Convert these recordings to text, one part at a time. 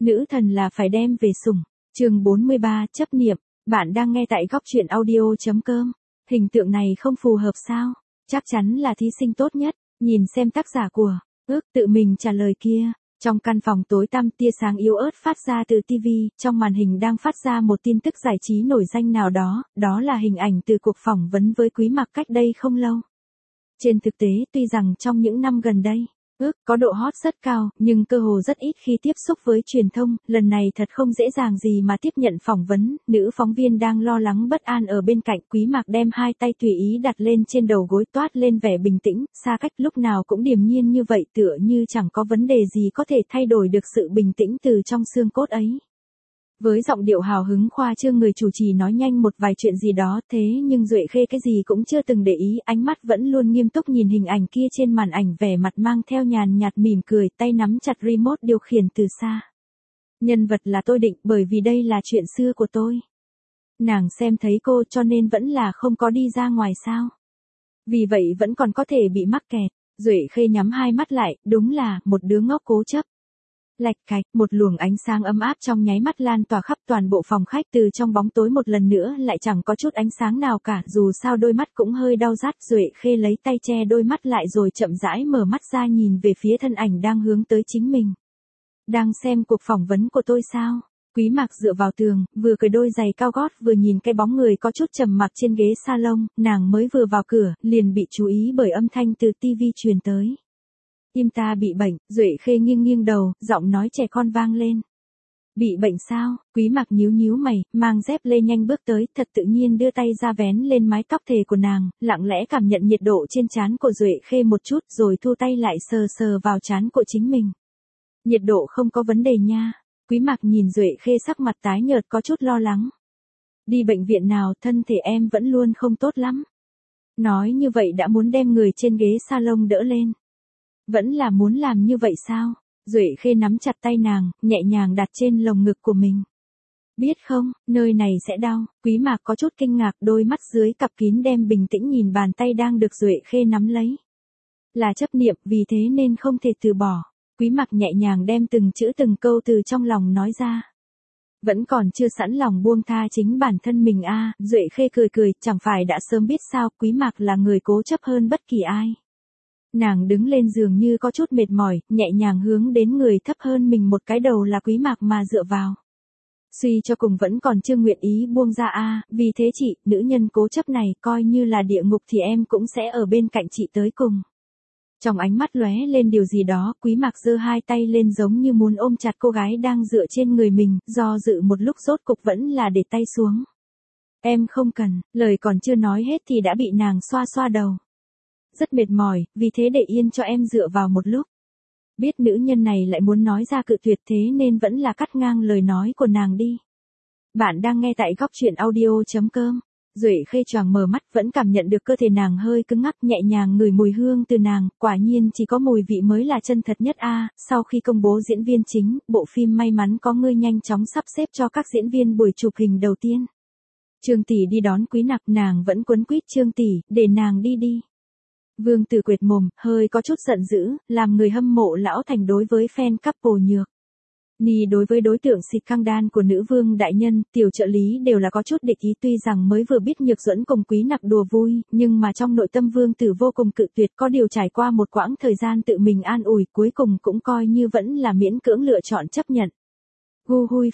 Nữ thần là phải đem về sủng. Chương 43, chấp niệm. Bạn đang nghe tại góc truyện audio.com. Hình tượng này không phù hợp sao? Chắc chắn là thí sinh tốt nhất. Nhìn xem tác giả của tự mình trả lời kia. Trong căn phòng tối tăm, tia sáng yếu ớt phát ra từ TV, trong màn hình đang phát ra một tin tức giải trí nổi danh nào đó, đó là hình ảnh từ cuộc phỏng vấn với Quý Mặc cách đây không lâu. Trên thực tế, tuy rằng trong những năm gần đây, có độ hot rất cao, nhưng cơ hồ rất ít khi tiếp xúc với truyền thông, lần này thật không dễ dàng gì mà tiếp nhận phỏng vấn. Nữ phóng viên đang lo lắng bất an ở bên cạnh. Quý Mặc đem hai tay tùy ý đặt lên trên đầu gối, toát lên vẻ bình tĩnh, xa cách, lúc nào cũng điềm nhiên như vậy, tựa như chẳng có vấn đề gì có thể thay đổi được sự bình tĩnh từ trong xương cốt ấy. Với giọng điệu hào hứng khoa trương, người chủ trì nói nhanh một vài chuyện gì đó, thế nhưng Duệ Khê cái gì cũng chưa từng để ý, ánh mắt vẫn luôn nghiêm túc nhìn hình ảnh kia trên màn ảnh, vẻ mặt mang theo nhàn nhạt mỉm cười, tay nắm chặt remote điều khiển từ xa. Nhân vật là tôi định, bởi vì đây là chuyện xưa của tôi. Nàng xem thấy cô cho nên vẫn là không có đi ra ngoài sao? Vì vậy vẫn còn có thể bị mắc kẹt. Duệ Khê nhắm hai mắt lại, đúng là một đứa ngốc cố chấp. Lạch cạch, một luồng ánh sáng ấm áp trong nháy mắt lan tỏa khắp toàn bộ phòng khách, từ trong bóng tối một lần nữa lại chẳng có chút ánh sáng nào cả, dù sao đôi mắt cũng hơi đau rát. Duệ Khê lấy tay che đôi mắt lại rồi chậm rãi mở mắt ra, nhìn về phía thân ảnh đang hướng tới chính mình. Đang xem cuộc phỏng vấn của tôi sao? Quý Mặc dựa vào tường, vừa cởi đôi giày cao gót vừa nhìn cái bóng người có chút trầm mặc trên ghế salon. Nàng mới vừa vào cửa, liền bị chú ý bởi âm thanh từ TV truyền tới. Tim ta bị bệnh. Duệ Khê nghiêng nghiêng đầu, giọng nói trẻ con vang lên. Bị bệnh sao? Quý Mặc nhíu nhíu mày, mang dép lê nhanh bước tới, thật tự nhiên đưa tay ra vén lên mái tóc thề của nàng, lặng lẽ cảm nhận nhiệt độ trên trán của Duệ Khê một chút, rồi thu tay lại sờ sờ vào trán của chính mình. Nhiệt độ không có vấn đề nha. Quý Mặc nhìn Duệ Khê sắc mặt tái nhợt có chút lo lắng. Đi bệnh viện nào, thân thể em vẫn luôn không tốt lắm. Nói như vậy đã muốn đem người trên ghế salon đỡ lên. Vẫn là muốn làm như vậy sao? Duệ Khê nắm chặt tay nàng, nhẹ nhàng đặt trên lồng ngực của mình. Biết không, nơi này sẽ đau. Quý Mặc có chút kinh ngạc, đôi mắt dưới cặp kín đem bình tĩnh nhìn bàn tay đang được Duệ Khê nắm lấy. Là chấp niệm, vì thế nên không thể từ bỏ. Quý Mặc nhẹ nhàng đem từng chữ từng câu từ trong lòng nói ra. Vẫn còn chưa sẵn lòng buông tha chính bản thân mình à? Duệ Khê cười cười, chẳng phải đã sớm biết sao, Quý Mặc là người cố chấp hơn bất kỳ ai. Nàng đứng lên giường như có chút mệt mỏi, nhẹ nhàng hướng đến người thấp hơn mình một cái đầu là Quý Mặc mà dựa vào. Suy cho cùng vẫn còn chưa nguyện ý buông ra à? Vì thế chị, nữ nhân cố chấp này, coi như là địa ngục thì em cũng sẽ ở bên cạnh chị tới cùng. Trong ánh mắt lóe lên điều gì đó, Quý Mặc giơ hai tay lên giống như muốn ôm chặt cô gái đang dựa trên người mình, do dự một lúc rốt cục vẫn là để tay xuống. Em không cần. Lời còn chưa nói hết thì đã bị nàng xoa xoa đầu. Rất mệt mỏi, vì thế để yên cho em dựa vào một lúc. Biết nữ nhân này lại muốn nói ra cự tuyệt, thế nên vẫn là cắt ngang lời nói của nàng đi. Bạn đang nghe tại góc truyện audio.com. Duệ Khê choàng mở mắt, vẫn cảm nhận được cơ thể nàng hơi cứng ngắc, nhẹ nhàng ngửi mùi hương từ nàng, quả nhiên chỉ có mùi vị mới là chân thật nhất a. Sau khi công bố diễn viên chính, bộ phim May mắn có ngươi nhanh chóng sắp xếp cho các diễn viên buổi chụp hình đầu tiên. Trương tỷ đi đón Quý Mặc, nàng vẫn quấn quýt Trương tỷ, để nàng đi đi. Vương Tử quệt mồm, hơi có chút giận dữ, làm người hâm mộ lão thành đối với fan couple nhược. Ni đối với đối tượng xịt căng đan của nữ vương đại nhân, tiểu trợ lý đều là có chút địch ý, tuy rằng mới vừa biết Nhược Duẫn cùng Quý Mặc đùa vui, nhưng mà trong nội tâm Vương Tử vô cùng cự tuyệt, có điều trải qua một quãng thời gian tự mình an ủi, cuối cùng cũng coi như vẫn là miễn cưỡng lựa chọn chấp nhận. Gu Hui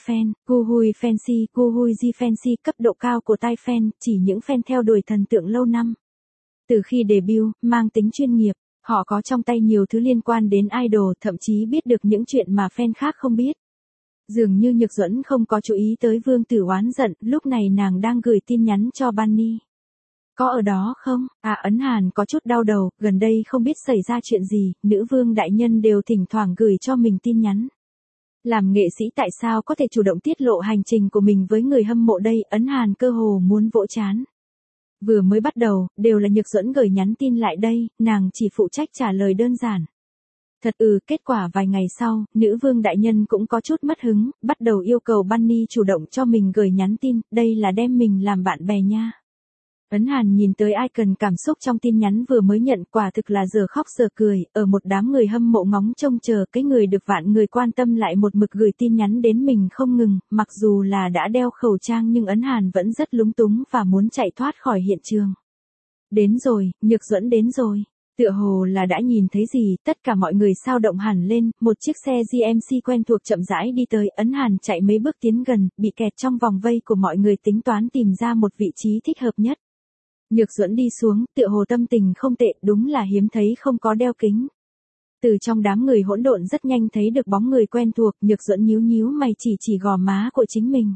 fancy, Gu Hui Ji fancy, cấp độ cao của tai fan, chỉ những fan theo đuổi thần tượng lâu năm. Từ khi debut, mang tính chuyên nghiệp, họ có trong tay nhiều thứ liên quan đến idol, thậm chí biết được những chuyện mà fan khác không biết. Dường như Nhược Duẫn không có chú ý tới Vương Tử oán giận, lúc này nàng đang gửi tin nhắn cho Bunny. Có ở đó không? À, Ấn Hàn có chút đau đầu, gần đây không biết xảy ra chuyện gì, nữ vương đại nhân đều thỉnh thoảng gửi cho mình tin nhắn. Làm nghệ sĩ tại sao có thể chủ động tiết lộ hành trình của mình với người hâm mộ đây? Ấn Hàn cơ hồ muốn vỗ trán. Vừa mới bắt đầu, đều là Nhược Duẫn gửi nhắn tin lại đây, nàng chỉ phụ trách trả lời đơn giản. Thật kết quả vài ngày sau, nữ vương đại nhân cũng có chút mất hứng, bắt đầu yêu cầu Bunny chủ động cho mình gửi nhắn tin, đây là đem mình làm bạn bè nha. Ấn Hàn nhìn tới icon cảm xúc trong tin nhắn vừa mới nhận, quả thực là giờ khóc giờ cười, ở một đám người hâm mộ ngóng trông chờ, cái người được vạn người quan tâm lại một mực gửi tin nhắn đến mình không ngừng, mặc dù là đã đeo khẩu trang nhưng Ấn Hàn vẫn rất lúng túng và muốn chạy thoát khỏi hiện trường. Đến rồi, Nhược Duẫn đến rồi. Tựa hồ là đã nhìn thấy gì, tất cả mọi người sao động hẳn lên, một chiếc xe GMC quen thuộc chậm rãi đi tới, Ấn Hàn chạy mấy bước tiến gần, bị kẹt trong vòng vây của mọi người tính toán tìm ra một vị trí thích hợp nhất. Nhược Duẫn đi xuống, tựa hồ tâm tình không tệ, đúng là hiếm thấy không có đeo kính. Từ trong đám người hỗn độn rất nhanh thấy được bóng người quen thuộc, Nhược Duẫn nhíu nhíu mày chỉ gò má của chính mình.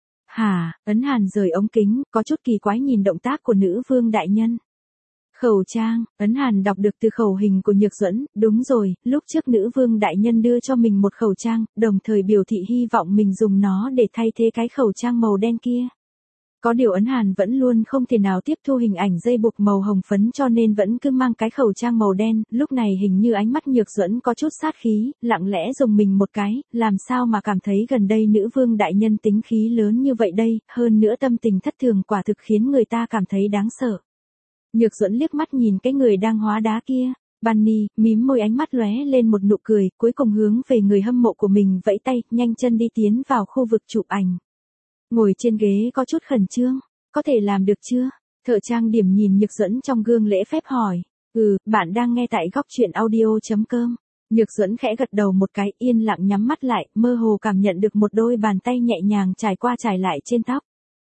Hả, Ấn Hàn rời ống kính, có chút kỳ quái nhìn động tác của nữ vương đại nhân. Khẩu trang, Ấn Hàn đọc được từ khẩu hình của Nhược Duẫn, đúng rồi, lúc trước nữ vương đại nhân đưa cho mình một khẩu trang, đồng thời biểu thị hy vọng mình dùng nó để thay thế cái khẩu trang màu đen kia. Có điều Ấn Hàn vẫn luôn không thể nào tiếp thu hình ảnh dây buộc màu hồng phấn cho nên vẫn cứ mang cái khẩu trang màu đen, lúc này hình như ánh mắt Nhược Duẫn có chút sát khí, lặng lẽ dùng mình một cái, làm sao mà cảm thấy gần đây nữ vương đại nhân tính khí lớn như vậy đây, hơn nữa tâm tình thất thường quả thực khiến người ta cảm thấy đáng sợ. Nhược Duẫn liếc mắt nhìn cái người đang hóa đá kia, Bunny, mím môi ánh mắt lóe lên một nụ cười, cuối cùng hướng về người hâm mộ của mình vẫy tay, nhanh chân đi tiến vào khu vực chụp ảnh. Ngồi trên ghế có chút khẩn trương, có thể làm được chưa? Thợ trang điểm nhìn Nhược Duẫn trong gương lễ phép hỏi, bạn đang nghe tại góc truyện audio.com. Nhược Duẫn khẽ gật đầu một cái, yên lặng nhắm mắt lại, mơ hồ cảm nhận được một đôi bàn tay nhẹ nhàng trải qua trải lại trên tóc.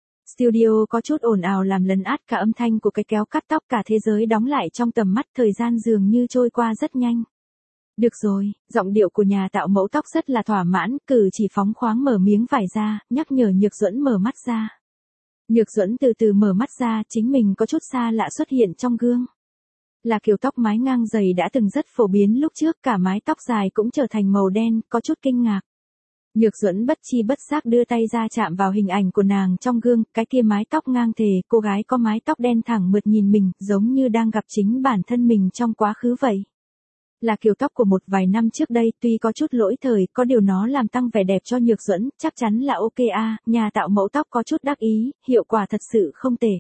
Studio có chút ồn ào làm lấn át cả âm thanh của cái kéo cắt tóc, cả thế giới đóng lại trong tầm mắt, thời gian dường như trôi qua rất nhanh. Được rồi, giọng điệu của nhà tạo mẫu tóc rất là thỏa mãn, cử chỉ phóng khoáng mở miếng vải ra, nhắc nhở Nhược Duẫn mở mắt ra. Nhược Duẫn từ từ mở mắt ra, chính mình có chút xa lạ xuất hiện trong gương. Là kiểu tóc mái ngang dày đã từng rất phổ biến lúc trước, cả mái tóc dài cũng trở thành màu đen, có chút kinh ngạc. Nhược Duẫn bất chi bất giác đưa tay ra chạm vào hình ảnh của nàng trong gương, cái kia mái tóc ngang thề, cô gái có mái tóc đen thẳng mượt nhìn mình, giống như đang gặp chính bản thân mình trong quá khứ vậy. Là kiểu tóc của một vài năm trước đây, tuy có chút lỗi thời, có điều nó làm tăng vẻ đẹp cho Nhược Duẫn, chắc chắn là ok a, nhà tạo mẫu tóc có chút đắc ý, hiệu quả thật sự không tệ.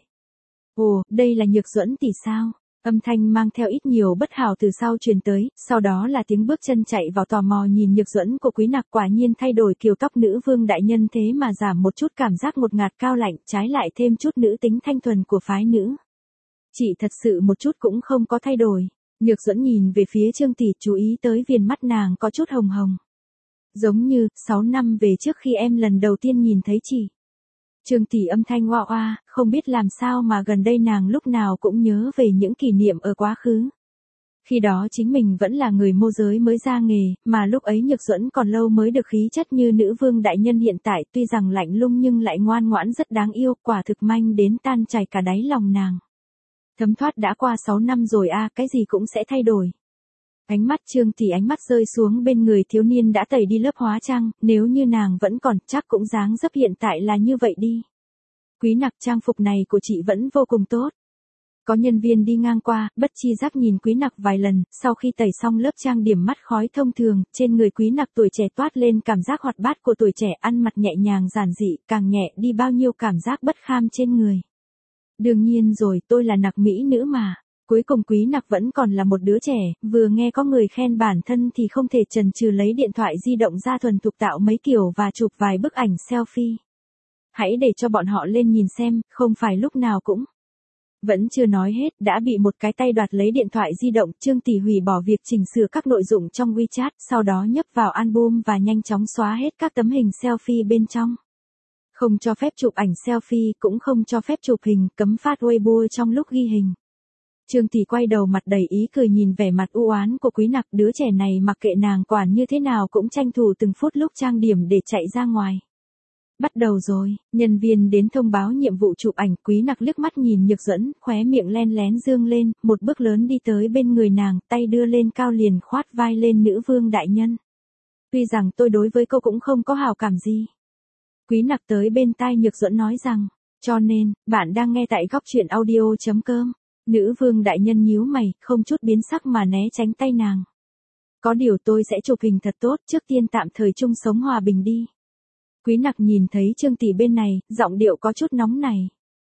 Ồ, đây là Nhược Duẫn tỷ sao? Âm thanh mang theo ít nhiều bất hảo từ sau truyền tới, sau đó là tiếng bước chân chạy vào, tò mò nhìn Nhược Duẫn của Quý Nặc, quả nhiên thay đổi kiểu tóc nữ vương đại nhân thế mà giảm một chút cảm giác ngột ngạt cao lạnh, trái lại thêm chút nữ tính thanh thuần của phái nữ. Chị thật sự một chút cũng không có thay đổi. Nhược Duẫn nhìn về phía Trương tỷ, chú ý tới viền mắt nàng có chút hồng hồng. Giống như, 6 năm về trước khi em lần đầu tiên nhìn thấy chị. Trương tỷ âm thanh oa oa, không biết làm sao mà gần đây nàng lúc nào cũng nhớ về những kỷ niệm ở quá khứ. Khi đó chính mình vẫn là người môi giới mới ra nghề, mà lúc ấy Nhược Duẫn còn lâu mới được khí chất như nữ vương đại nhân hiện tại, tuy rằng lạnh lùng nhưng lại ngoan ngoãn rất đáng yêu, quả thực manh đến tan chảy cả đáy lòng nàng. Thấm thoát đã qua 6 năm rồi a, cái gì cũng sẽ thay đổi. Ánh mắt Trương tỷ ánh mắt rơi xuống bên người thiếu niên đã tẩy đi lớp hóa trang, nếu như nàng vẫn còn, chắc cũng dáng dấp hiện tại là như vậy đi. Quý Nặc, trang phục này của chị vẫn vô cùng tốt. Có nhân viên đi ngang qua, bất chi giác nhìn Quý Nặc vài lần, sau khi tẩy xong lớp trang điểm mắt khói thông thường, trên người Quý Nặc tuổi trẻ toát lên cảm giác hoạt bát của tuổi trẻ, ăn mặc nhẹ nhàng giản dị, càng nhẹ đi bao nhiêu cảm giác bất kham trên người. Đương nhiên rồi, tôi là Nặc mỹ nữ mà. Cuối cùng Quý Nặc vẫn còn là một đứa trẻ, vừa nghe có người khen bản thân thì không thể chần chừ lấy điện thoại di động ra thuần thục tạo mấy kiểu và chụp vài bức ảnh selfie. Hãy để cho bọn họ lên nhìn xem, không phải lúc nào cũng. Vẫn chưa nói hết, đã bị một cái tay đoạt lấy điện thoại di động, Trương tỷ hủy bỏ việc chỉnh sửa các nội dung trong WeChat, sau đó nhấp vào album và nhanh chóng xóa hết các tấm hình selfie bên trong. Không cho phép chụp ảnh selfie, cũng không cho phép chụp hình, cấm phát Weibo trong lúc ghi hình. Trương tỷ quay đầu mặt đầy ý cười nhìn vẻ mặt u oán của Quý Nặc, đứa trẻ này mặc kệ nàng quản như thế nào cũng tranh thủ từng phút lúc trang điểm để chạy ra ngoài. Bắt đầu rồi, nhân viên đến thông báo nhiệm vụ chụp ảnh, Quý Nặc liếc mắt nhìn Nhược Duẫn, khóe miệng len lén dương lên, một bước lớn đi tới bên người nàng, tay đưa lên cao liền khoát vai lên nữ vương đại nhân. Tuy rằng tôi đối với cô cũng không có hảo cảm gì. Quý Nặc tới bên tai Nhược Duẫn nói rằng, cho nên, bạn đang nghe tại góc truyện audio.com. Nữ vương đại nhân nhíu mày, không chút biến sắc mà né tránh tay nàng. Có điều tôi sẽ chụp hình thật tốt, trước tiên tạm thời chung sống hòa bình đi. Quý Nặc nhìn thấy Trương tỷ bên này, giọng điệu có chút nóng này.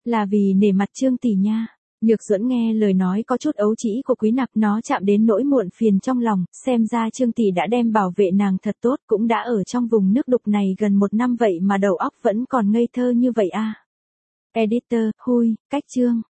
Là vì nể mặt Trương tỷ nha. Nhược Duẫn nghe lời nói có chút ấu trĩ của Quý Nặc, nó chạm đến nỗi muộn phiền trong lòng, xem ra Trương tỷ đã đem bảo vệ nàng thật tốt, cũng đã ở trong vùng nước đục này gần 1 năm vậy mà đầu óc vẫn còn ngây thơ như vậy à. Editor, cách chương.